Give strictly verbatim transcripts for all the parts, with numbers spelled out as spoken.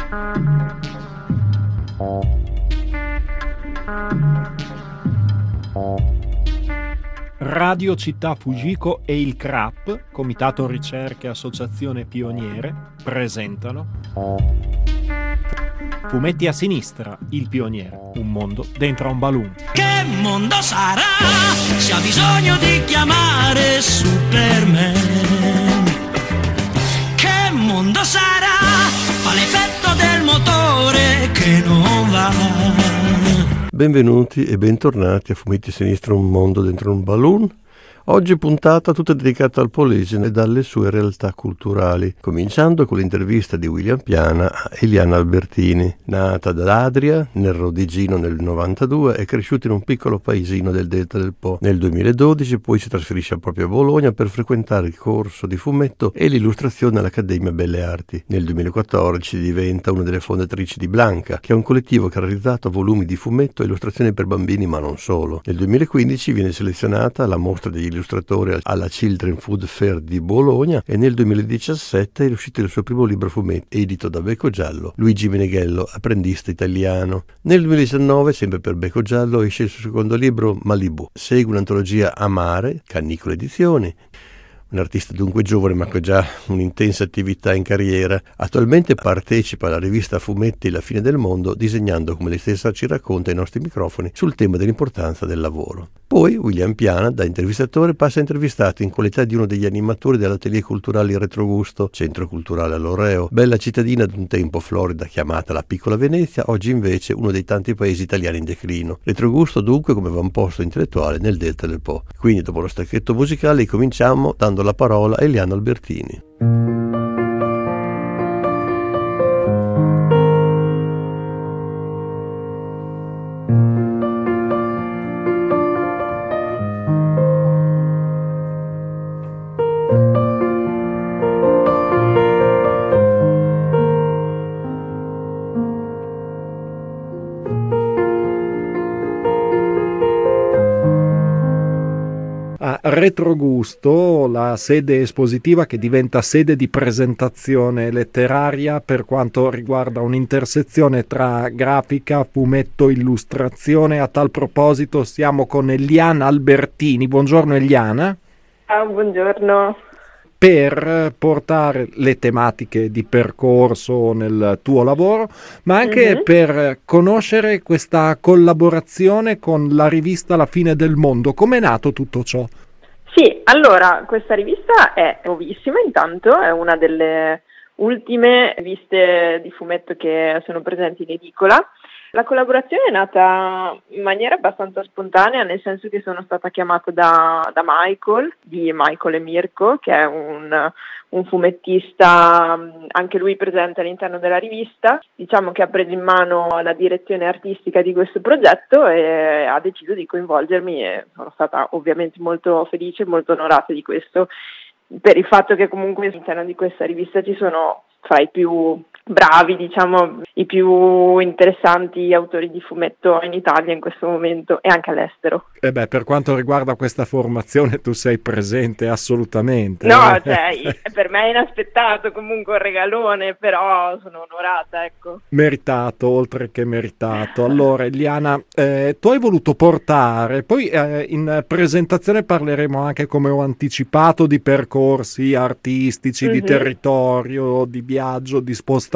Radio Città Fujiko e il C R A P, Comitato Ricerche Associazione Pioniere, presentano Fumetti a sinistra, il pioniere, un mondo dentro un balloon. Che mondo sarà se ha bisogno di chiamare Superman? Che mondo sarà? Fa l'effetto del motore che non va. Benvenuti e bentornati a Fumetti a sinistra, un mondo dentro un balloon. Oggi puntata tutta dedicata al Polesine e dalle sue realtà culturali, cominciando con l'intervista di William Piana a Eliana Albertini. Nata ad Adria, nel Rodigino nel novantadue, è cresciuta in un piccolo paesino del Delta del Po. Nel duemiladodici poi si trasferisce proprio a Bologna per frequentare il corso di fumetto e l'illustrazione all'Accademia Belle Arti. Nel duemilaquattordici diventa una delle fondatrici di Blanca, che è un collettivo che ha realizzato volumi di fumetto e illustrazioni per bambini, ma non solo. Nel duemilaquindici viene selezionata alla mostra degli illustratore alla Children Food Fair di Bologna e nel duemiladiciassette è uscito il suo primo libro fumetti edito da Becco Giallo, Luigi Meneghello, apprendista italiano. Nel duemiladiciannove, sempre per Becco Giallo, esce il suo secondo libro Malibu. Segue un'antologia Amare, Cannicolo Edizioni. Un artista dunque giovane ma con già un'intensa attività in carriera. Attualmente partecipa alla rivista Fumetti La fine del mondo, disegnando, come lei stessa ci racconta ai nostri microfoni, sul tema dell'importanza del lavoro. Poi William Piana, da intervistatore, passa intervistato in qualità di uno degli animatori dell'atelier culturale Retrogusto, centro culturale all'Oreo, bella cittadina d'un tempo florida chiamata la Piccola Venezia, oggi invece uno dei tanti paesi italiani in declino. Retrogusto dunque come avamposto intellettuale nel Delta del Po. Quindi dopo lo stacchetto musicale cominciamo dando la parola a Eliana Albertini. Retrogusto, la sede espositiva che diventa sede di presentazione letteraria per quanto riguarda un'intersezione tra grafica, fumetto, illustrazione. A tal proposito siamo con Eliana Albertini. Buongiorno Eliana. Ah, buongiorno. Per portare le tematiche di percorso nel tuo lavoro, ma anche mm-hmm. per conoscere questa collaborazione con la rivista La fine del mondo. Com'è nato tutto ciò? Sì, allora, questa rivista è nuovissima, intanto è una delle ultime riviste di fumetto che sono presenti in edicola. La collaborazione è nata in maniera abbastanza spontanea, nel senso che sono stata chiamata da, da Michael, di Michael e Mirko, che è un, un fumettista, anche lui presente all'interno della rivista. Diciamo che ha preso in mano la direzione artistica di questo progetto e ha deciso di coinvolgermi e sono stata ovviamente molto felice e molto onorata di questo, per il fatto che comunque all'interno di questa rivista ci sono fra i più bravi, diciamo, i più interessanti autori di fumetto in Italia in questo momento e anche all'estero. E beh, per quanto riguarda questa formazione tu sei presente assolutamente. No, cioè, per me è inaspettato, comunque un regalone, però sono onorata, ecco. Meritato, oltre che meritato. Allora, Eliana, eh, tu hai voluto portare, poi eh, in presentazione parleremo anche, come ho anticipato, di percorsi artistici, mm-hmm. di territorio, di viaggio, di spostamento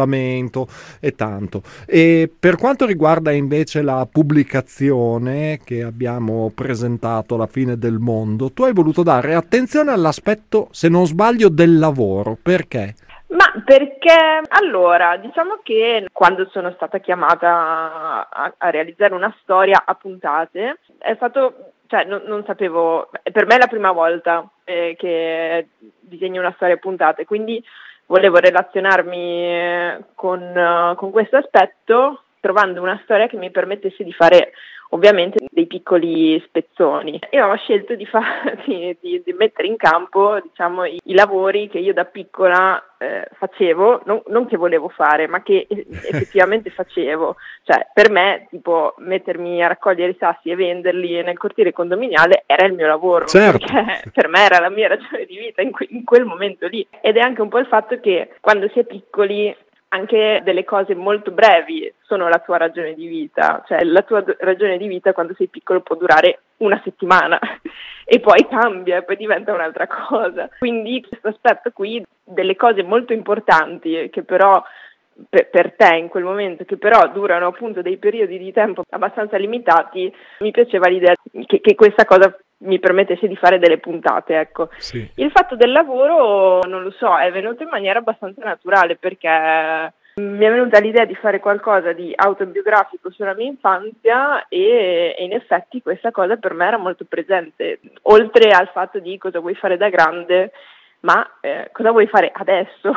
e tanto. E per quanto riguarda invece la pubblicazione che abbiamo presentato alla fine del mondo, tu hai voluto dare attenzione all'aspetto, se non sbaglio, del lavoro. Perché? Ma perché, allora, diciamo che quando sono stata chiamata a, a realizzare una storia a puntate, è stato, cioè non, non sapevo, per me è la prima volta eh, che disegno una storia a puntate, quindi volevo relazionarmi con, uh, con questo aspetto, trovando una storia che mi permettesse di fare ovviamente dei piccoli spezzoni. E ho scelto di, fa- di, di, di mettere in campo, diciamo, i, i lavori che io da piccola eh, facevo, non, non che volevo fare, ma che effettivamente facevo. Cioè, per me, tipo, mettermi a raccogliere i sassi e venderli nel cortile condominiale era il mio lavoro. Certo. Perché per me era la mia ragione di vita in, que- in quel momento lì. Ed è anche un po' il fatto che quando si è piccoli anche delle cose molto brevi sono la tua ragione di vita, cioè la tua d- ragione di vita quando sei piccolo può durare una settimana e poi cambia e poi diventa un'altra cosa. Quindi questo aspetto qui delle cose molto importanti che però per, per te in quel momento, che però durano appunto dei periodi di tempo abbastanza limitati, mi piaceva l'idea che, che questa cosa mi permettesse di fare delle puntate, ecco. Sì. Il fatto del lavoro, non lo so, è venuto in maniera abbastanza naturale perché mi è venuta l'idea di fare qualcosa di autobiografico sulla mia infanzia e, e in effetti questa cosa per me era molto presente, oltre al fatto di cosa vuoi fare da grande, ma eh, cosa vuoi fare adesso?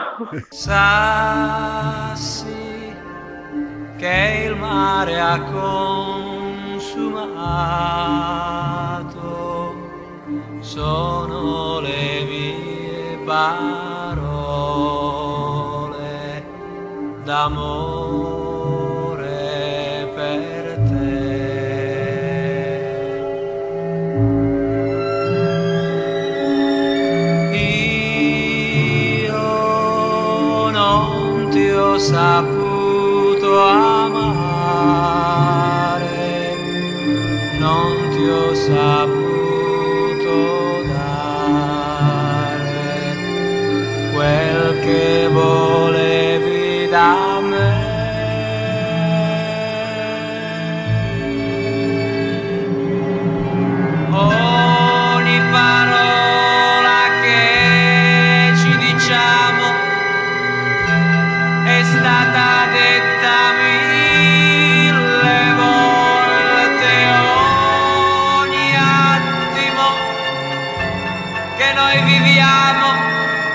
Sassi che il mare ha consumato sono le mie parole d'amore per te. Io non ti ho saputo amare, non ti ho saputo quel che volevi da me. Ogni parola che ci diciamo è stata detta mille volte, ogni attimo che noi viviamo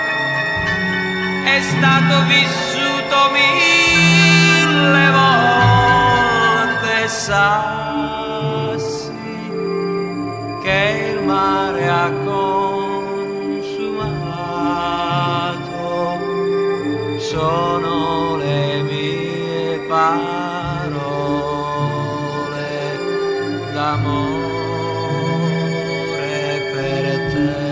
è stato vissuto mille volte. Sassi che il mare ha consumato sono le mie parole d'amore per te.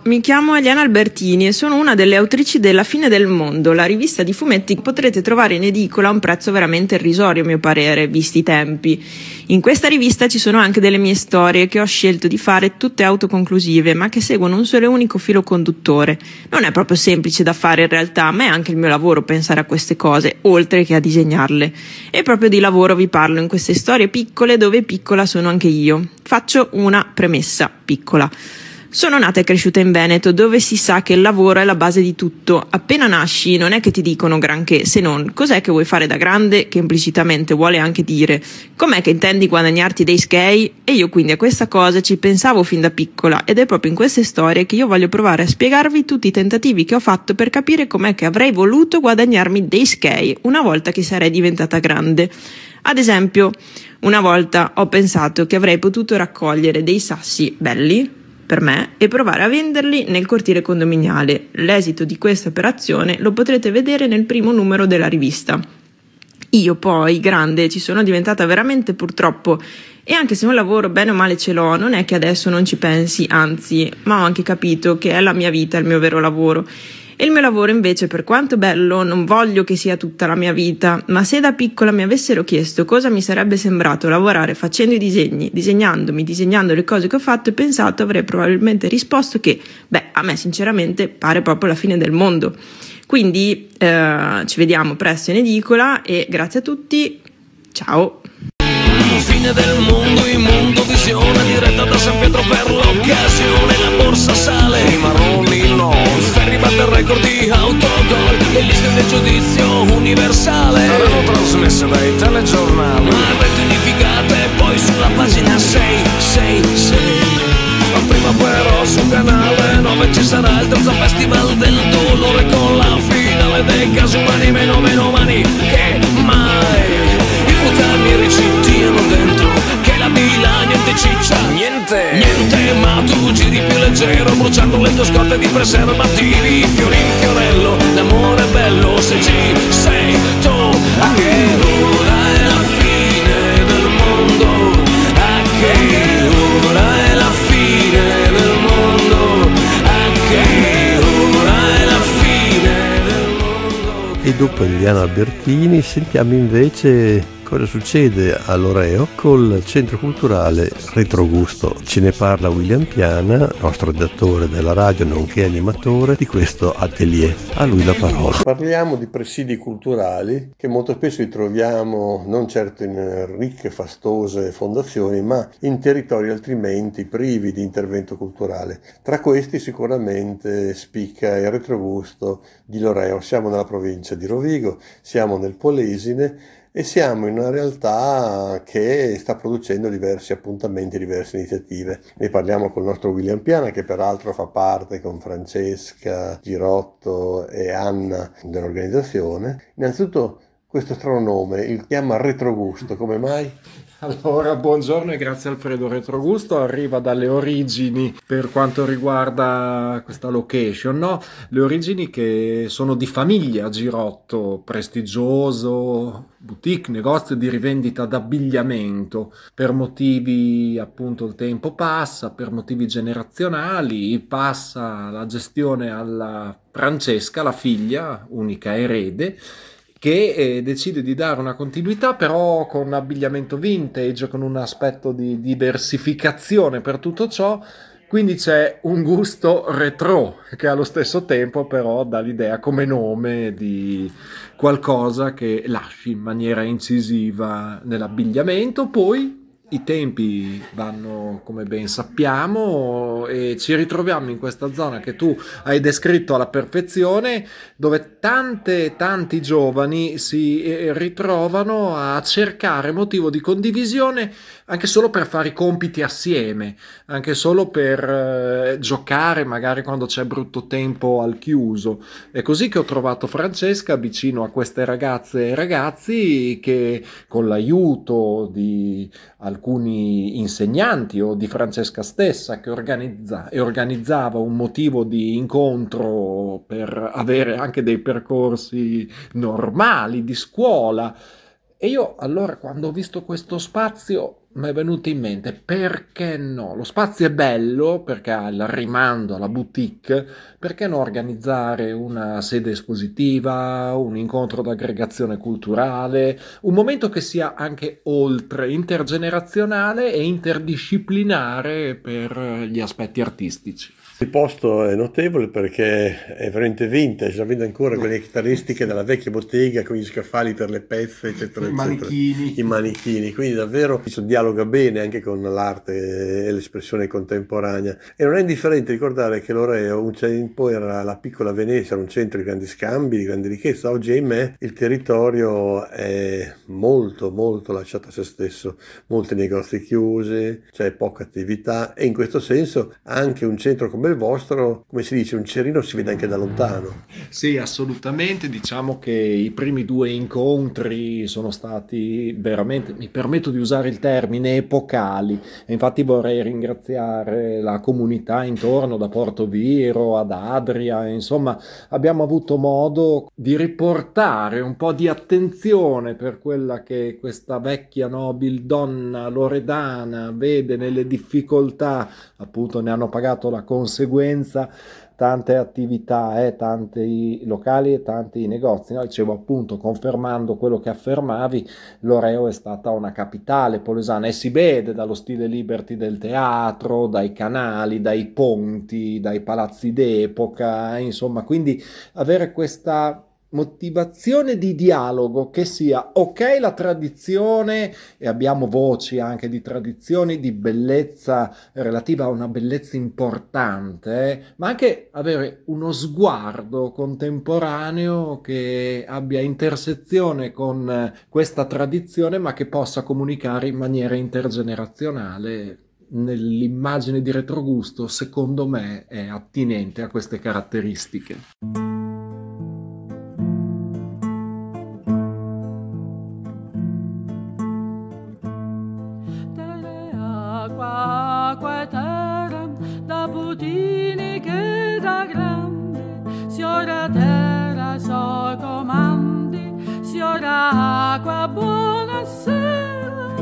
mi chiamo Eliana Albertini e sono una delle autrici della Fine del Mondo, la rivista di fumetti che potrete trovare in edicola a un prezzo veramente irrisorio, a mio parere, visti i tempi. In questa rivista ci sono anche delle mie storie che ho scelto di fare tutte autoconclusive, ma che seguono un solo e unico filo conduttore. Non è proprio semplice da fare in realtà, ma è anche il mio lavoro pensare a queste cose, oltre che a disegnarle. E proprio di lavoro vi parlo in queste storie piccole, dove piccola sono anche io. Faccio una premessa piccola. Sono nata e cresciuta in Veneto, dove si sa che il lavoro è la base di tutto. Appena nasci non è che ti dicono granché, se non cos'è che vuoi fare da grande, che implicitamente vuole anche dire com'è che intendi guadagnarti dei skei, e io quindi a questa cosa ci pensavo fin da piccola, ed è proprio in queste storie che io voglio provare a spiegarvi tutti i tentativi che ho fatto per capire com'è che avrei voluto guadagnarmi dei skei una volta che sarei diventata grande. Ad esempio, una volta ho pensato che avrei potuto raccogliere dei sassi belli per me e provare a venderli nel cortile condominiale. L'esito di questa operazione lo potrete vedere nel primo numero della rivista. Io poi, grande, ci sono diventata veramente purtroppo, e anche se un lavoro bene o male ce l'ho, non è che adesso non ci pensi, anzi, ma ho anche capito che è la mia vita, il mio vero lavoro. E il mio lavoro invece, per quanto bello, non voglio che sia tutta la mia vita, ma se da piccola mi avessero chiesto cosa mi sarebbe sembrato lavorare facendo i disegni, disegnandomi, disegnando le cose che ho fatto e pensato, avrei probabilmente risposto che, beh, a me sinceramente pare proprio la fine del mondo. Quindi eh, ci vediamo presto in edicola e grazie a tutti, ciao! Fine del mondo, immondo, visione diretta da San Pietro per l'occasione. La borsa sale, i marroni no, Ferri batte il record di autogol, le liste del giudizio universale saranno trasmesse dai telegiornali, ma rete unificate poi sulla pagina sei sei sei. Ma prima però sul canale nove ci sarà il terzo festival del dolore con la finale dei casi umani, meno meno mani che mai. I recittiano dentro che la villa niente ciccia, niente, niente, ma tu giri più leggero bruciando le tue scorte di preservativi, fiori in fiorello, l'amore è bello se ci sei tu, a che ora è la fine del mondo, a che ora è la fine del mondo, a che ora è la fine del mondo. E dopo Eliana Albertini sentiamo invece cosa succede a Loreo col Centro Culturale Retrogusto. Ce ne parla William Piana, nostro redattore della radio nonché animatore di questo atelier. A lui la parola. Parliamo di presidi culturali che molto spesso li troviamo non certo in ricche, fastose fondazioni, ma in territori altrimenti privi di intervento culturale. Tra questi sicuramente spicca il Retrogusto di Loreo. Siamo nella provincia di Rovigo, siamo nel Polesine, e siamo in una realtà che sta producendo diversi appuntamenti, diverse iniziative. Ne parliamo col nostro William Piana, che peraltro fa parte con Francesca Girotto e Anna dell'organizzazione. Innanzitutto questo strano nome, il chiama Retrogusto, come mai? Allora, buongiorno e grazie Alfredo. Retrogusto arriva dalle origini per quanto riguarda questa location, no? Le origini che sono di famiglia Girotto, prestigioso boutique, negozio di rivendita d'abbigliamento. Per motivi, appunto, il tempo passa, per motivi generazionali, passa la gestione alla Francesca, la figlia, unica erede, che eh, decide di dare una continuità però con abbigliamento vintage, con un aspetto di diversificazione per tutto ciò, quindi c'è un gusto retro che allo stesso tempo però dà l'idea come nome di qualcosa che lasci in maniera incisiva nell'abbigliamento. Poi i tempi vanno come ben sappiamo e ci ritroviamo in questa zona che tu hai descritto alla perfezione, dove tante tanti giovani si ritrovano a cercare motivo di condivisione anche solo per fare i compiti assieme, anche solo per eh, giocare magari quando c'è brutto tempo al chiuso. È così che ho trovato Francesca vicino a queste ragazze e ragazzi che, con l'aiuto di alcuni insegnanti o di Francesca stessa, che organizza e organizzava un motivo di incontro per avere anche dei percorsi normali di scuola. E io allora, quando ho visto questo spazio, mi è venuto in mente, perché no? Lo spazio è bello perché ha il rimando alla boutique, perché non organizzare una sede espositiva, un incontro d'aggregazione culturale, un momento che sia anche oltre intergenerazionale e interdisciplinare per gli aspetti artistici. Il posto è notevole perché è veramente vintage, la vede ancora quelle caratteristiche della vecchia bottega con gli scaffali per le pezze, eccetera, I eccetera. manichini. I manichini, quindi davvero si dialoga bene anche con l'arte e l'espressione contemporanea. E non è indifferente ricordare che Loreo un tempo era la piccola Venezia, era un centro di grandi scambi, di grandi ricchezza. Oggi, ahimè, il territorio è molto, molto lasciato a se stesso, molti negozi chiusi, c'è poca attività e in questo senso anche un centro come il vostro, come si dice, un cerino si vede anche da lontano. Sì, assolutamente. Diciamo che i primi due incontri sono stati veramente, mi permetto di usare il termine, epocali. E infatti vorrei ringraziare la comunità intorno, da Porto Viro ad Adria. Insomma, abbiamo avuto modo di riportare un po' di attenzione per quella che questa vecchia nobil donna loredana vede nelle difficoltà, appunto ne hanno pagato la conseguenza tante attività, eh, tanti locali e tanti negozi. No? Dicevo appunto, confermando quello che affermavi, Loreo è stata una capitale polesana e si vede dallo stile liberty del teatro, dai canali, dai ponti, dai palazzi d'epoca, insomma, quindi avere questa motivazione di dialogo che sia ok la tradizione, e abbiamo voci anche di tradizioni di bellezza relativa a una bellezza importante, eh, ma anche avere uno sguardo contemporaneo che abbia intersezione con questa tradizione ma che possa comunicare in maniera intergenerazionale. Nell'immagine di Retrogusto, secondo me, è attinente a queste caratteristiche. Acqua e terra, da Putini che da grande, signora terra so comandi, signora acqua, buonasera,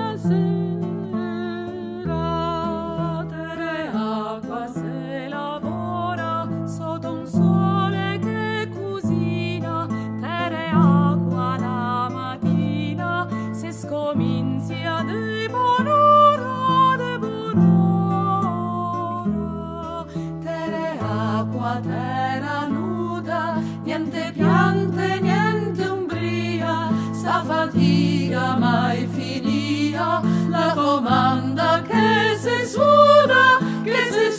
buonasera. Terra e acqua se lavora sotto un sole che cucina, terra e acqua la mattina se scomincia di buon'ora. Terra nuda, niente piante, niente umbria, sta fatica mai finia, la comanda che si suda, che si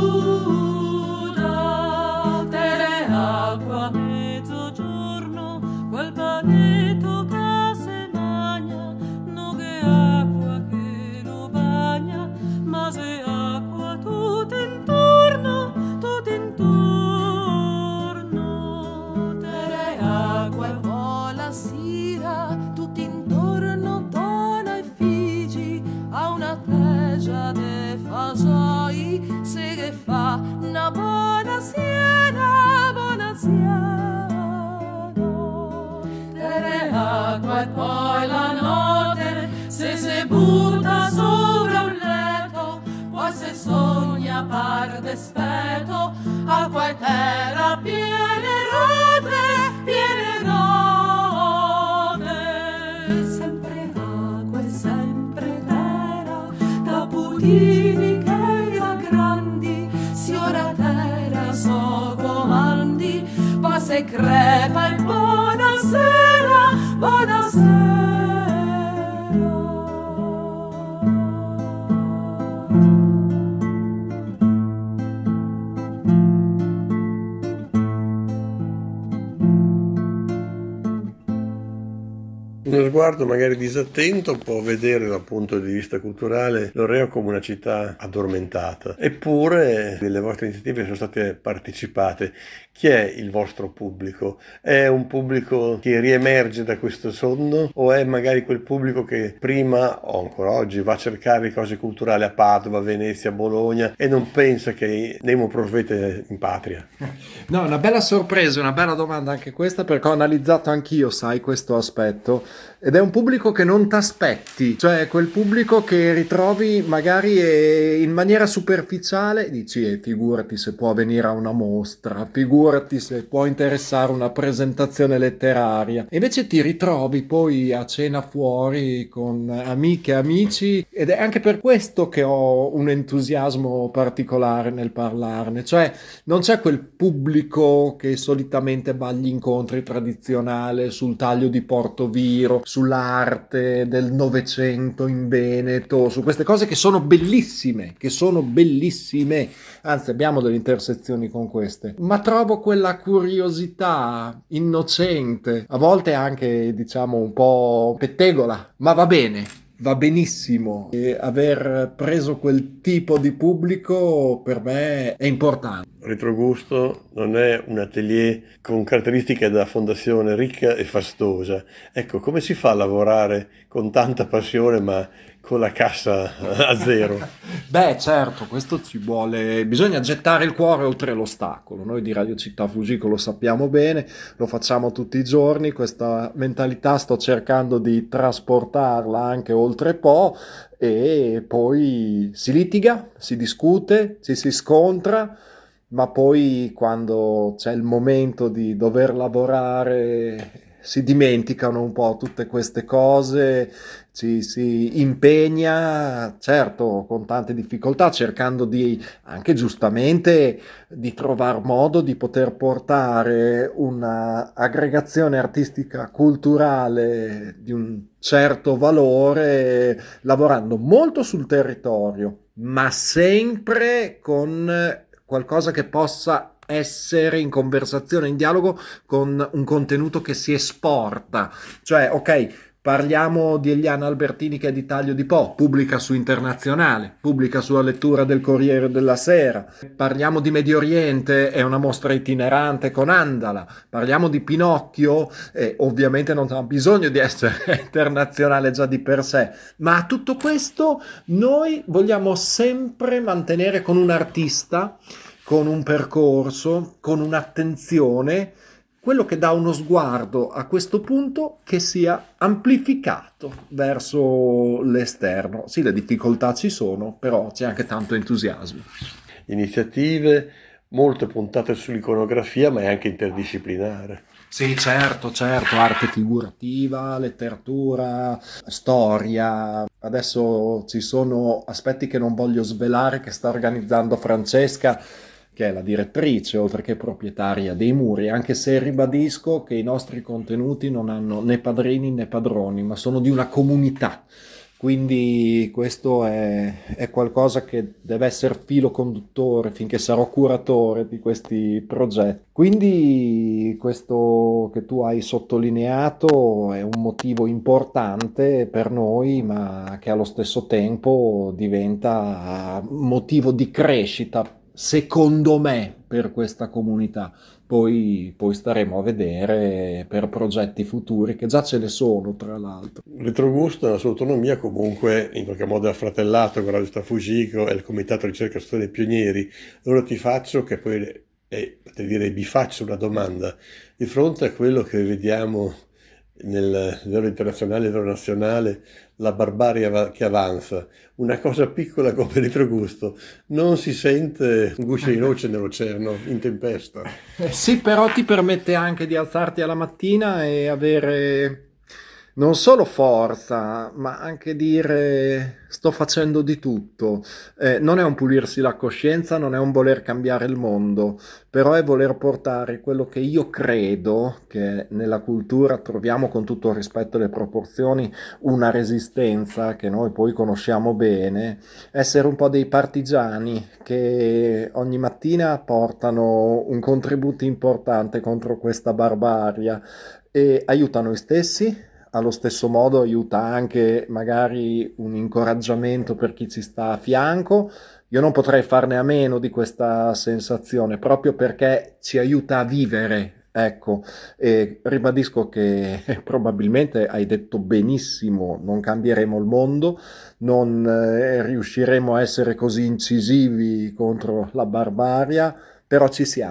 suda. Terra acqua, mezzogiorno, quel panetto che se magna, non che acqua che lo bagna, ma se acqua tutto intorno, tutto intorno. Tutti intorno dona e figli a una teggia de fasoi, se che fa una buona siena, buona siena. Tere acqua e poi la notte se si butta sopra un letto, poi se sogna par despeto, acqua e terra piene rote, piene rote. Putini che da grandi, signora terra so comandi, passa e crepa e buonasera, buonasera. Uno sguardo magari disattento può vedere dal punto di vista culturale Loreo come una città addormentata, eppure le vostre iniziative sono state partecipate. Chi è il vostro pubblico? È un pubblico che riemerge da questo sonno o è magari quel pubblico che prima o ancora oggi va a cercare cose culturali a Padova, Venezia, Bologna e non pensa che nemo provvete in patria? No, una bella sorpresa, una bella domanda anche questa, perché ho analizzato anch'io, sai, questo aspetto. ed è un pubblico che non t'aspetti, cioè quel pubblico che ritrovi magari eh, in maniera superficiale, dici eh, figurati se può venire a una mostra, figurati se può interessare una presentazione letteraria, e invece ti ritrovi poi a cena fuori con amiche e amici, ed è anche per questo che ho un entusiasmo particolare nel parlarne, cioè non c'è quel pubblico che solitamente va agli incontri tradizionali sul taglio di Portoviro, sull'arte del Novecento in Veneto, su queste cose che sono bellissime, che sono bellissime, anzi abbiamo delle intersezioni con queste, ma trovo quella curiosità innocente, a volte anche diciamo un po' pettegola, ma va bene. Va benissimo, e aver preso quel tipo di pubblico per me è importante. Retrogusto non è un atelier con caratteristiche da fondazione ricca e fastosa. Ecco, come si fa a lavorare con tanta passione ma con la cassa a zero? Beh, certo, questo ci vuole, bisogna gettare il cuore oltre l'ostacolo. Noi di Radio Città Fugico lo sappiamo bene, lo facciamo tutti i giorni, questa mentalità sto cercando di trasportarla anche oltre Po, e poi si litiga, si discute, ci si scontra, ma poi quando c'è il momento di dover lavorare si dimenticano un po' tutte queste cose, ci si impegna, certo con tante difficoltà, cercando di anche giustamente di trovare modo di poter portare una aggregazione artistica culturale di un certo valore, lavorando molto sul territorio, ma sempre con qualcosa che possa essere in conversazione, in dialogo con un contenuto che si esporta. Cioè, ok, parliamo di Eliana Albertini che è di Taglio di Po, pubblica su Internazionale, pubblica sulla lettura del Corriere della Sera. Parliamo di Medio Oriente, è una mostra itinerante con Andala. Parliamo di Pinocchio, eh, ovviamente non ha bisogno di essere internazionale già di per sé, ma tutto questo noi vogliamo sempre mantenere con un artista, con un percorso, con un'attenzione, quello che dà uno sguardo a questo punto che sia amplificato verso l'esterno. Sì, le difficoltà ci sono, però c'è anche tanto entusiasmo. Iniziative molto puntate sull'iconografia, ma è anche interdisciplinare. Sì, certo, certo, arte figurativa, letteratura, storia. Adesso ci sono aspetti che non voglio svelare, che sta organizzando Francesca, che è la direttrice, oltre che proprietaria dei Muri, anche se ribadisco che i nostri contenuti non hanno né padrini né padroni, ma sono di una comunità. Quindi questo è, è qualcosa che deve essere filo conduttore finché sarò curatore di questi progetti. Quindi questo che tu hai sottolineato è un motivo importante per noi, ma che allo stesso tempo diventa motivo di crescita, secondo me, per questa comunità. Poi, poi staremo a vedere per progetti futuri, che già ce ne sono, tra l'altro. Retrogusto, nella sua autonomia, comunque in qualche modo è affratellato con Radio Città Fugico e il Comitato Ricerca Storia dei Pionieri. Allora ti faccio, che poi è, per dire, vi faccio una domanda. Di fronte a quello che vediamo nel livello internazionale e livello nazionale, la barbarie che avanza, una cosa piccola come Retrogusto non si sente un guscio di noce nell'oceano in tempesta? Eh sì, però ti permette anche di alzarti alla mattina e avere non solo forza, ma anche dire sto facendo di tutto. Eh, non è un pulirsi la coscienza, non è un voler cambiare il mondo, però è voler portare quello che io credo che nella cultura troviamo, con tutto il rispetto e le proporzioni, una resistenza che noi poi conosciamo bene, essere un po' dei partigiani che ogni mattina portano un contributo importante contro questa barbarie e aiutano noi stessi. Allo stesso modo aiuta anche magari un incoraggiamento per chi ci sta a fianco. Io non potrei farne a meno di questa sensazione, proprio perché ci aiuta a vivere. Ecco, e ribadisco che probabilmente hai detto benissimo, non cambieremo il mondo, non eh, riusciremo a essere così incisivi contro la barbarie, però ci siamo.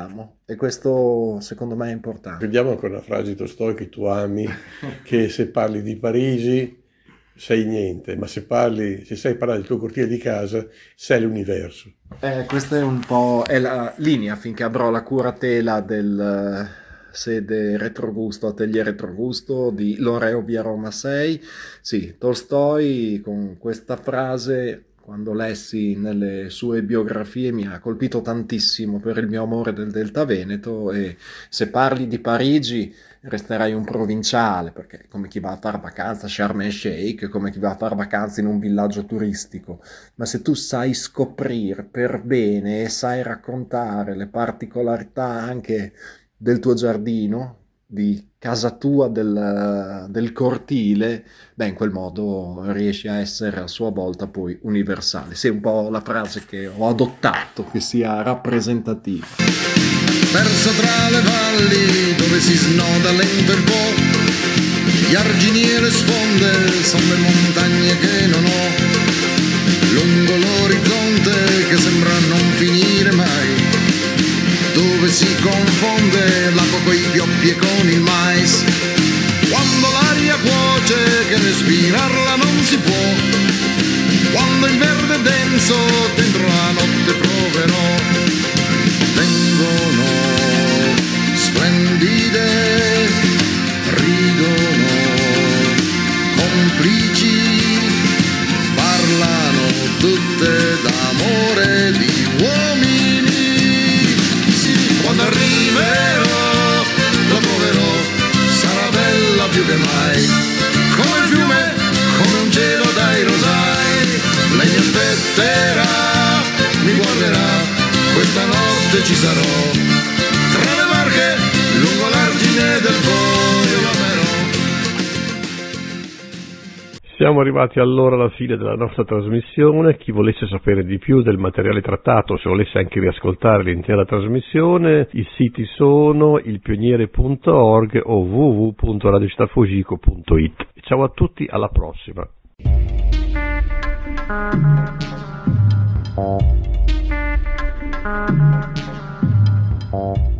E questo secondo me è importante. Vediamo ancora una frase di Tolstoi che tu ami, che se parli di Parigi sei niente, ma se parli, se sai parlare del tuo cortile di casa, sei l'universo. Eh, questa è un po' è la linea finché avrò la curatela del uh, sede Retrogusto, Atelier Retrogusto di Loreo via Roma sei. Sì, Tolstoi con questa frase, quando lessi nelle sue biografie, mi ha colpito tantissimo per il mio amore del Delta Veneto, e se parli di Parigi resterai un provinciale, perché come chi va a fare vacanza a Sharm el Sheikh, come chi va a fare vacanze in un villaggio turistico, ma se tu sai scoprire per bene e sai raccontare le particolarità anche del tuo giardino, di casa tua, del, del cortile, beh, in quel modo riesci a essere a sua volta poi universale. Sì, è un po' la frase che ho adottato, che sia rappresentativa. Perso tra le valli dove si snoda lento il Po, gli argini e le sponde sono le montagne che non ho, lungo l'orizzonte che sembra non finire mai, dove si confonde l'acqua coi pioppi e con il mais, quando l'aria cuoce che respirarla non si può, quando il verde è denso dentro la notte proverò, vengono splendide, ridono complici, parlano tutte d'amore di uomini. Sì, quando arriverò la troverò, sarà bella più che mai, come il fiume, come un cielo dai rosai, lei mi aspetterà, mi guarderà, questa notte ci sarò, tra le Marche, lungo l'argine del Po, io l'amerò. Siamo arrivati allora alla fine della nostra trasmissione. Chi volesse sapere di più del materiale trattato, se volesse anche riascoltare l'intera trasmissione, i siti sono ilpioniere punto org o w w w punto radio città fugico punto it. Ciao a tutti, alla prossima. Thank you.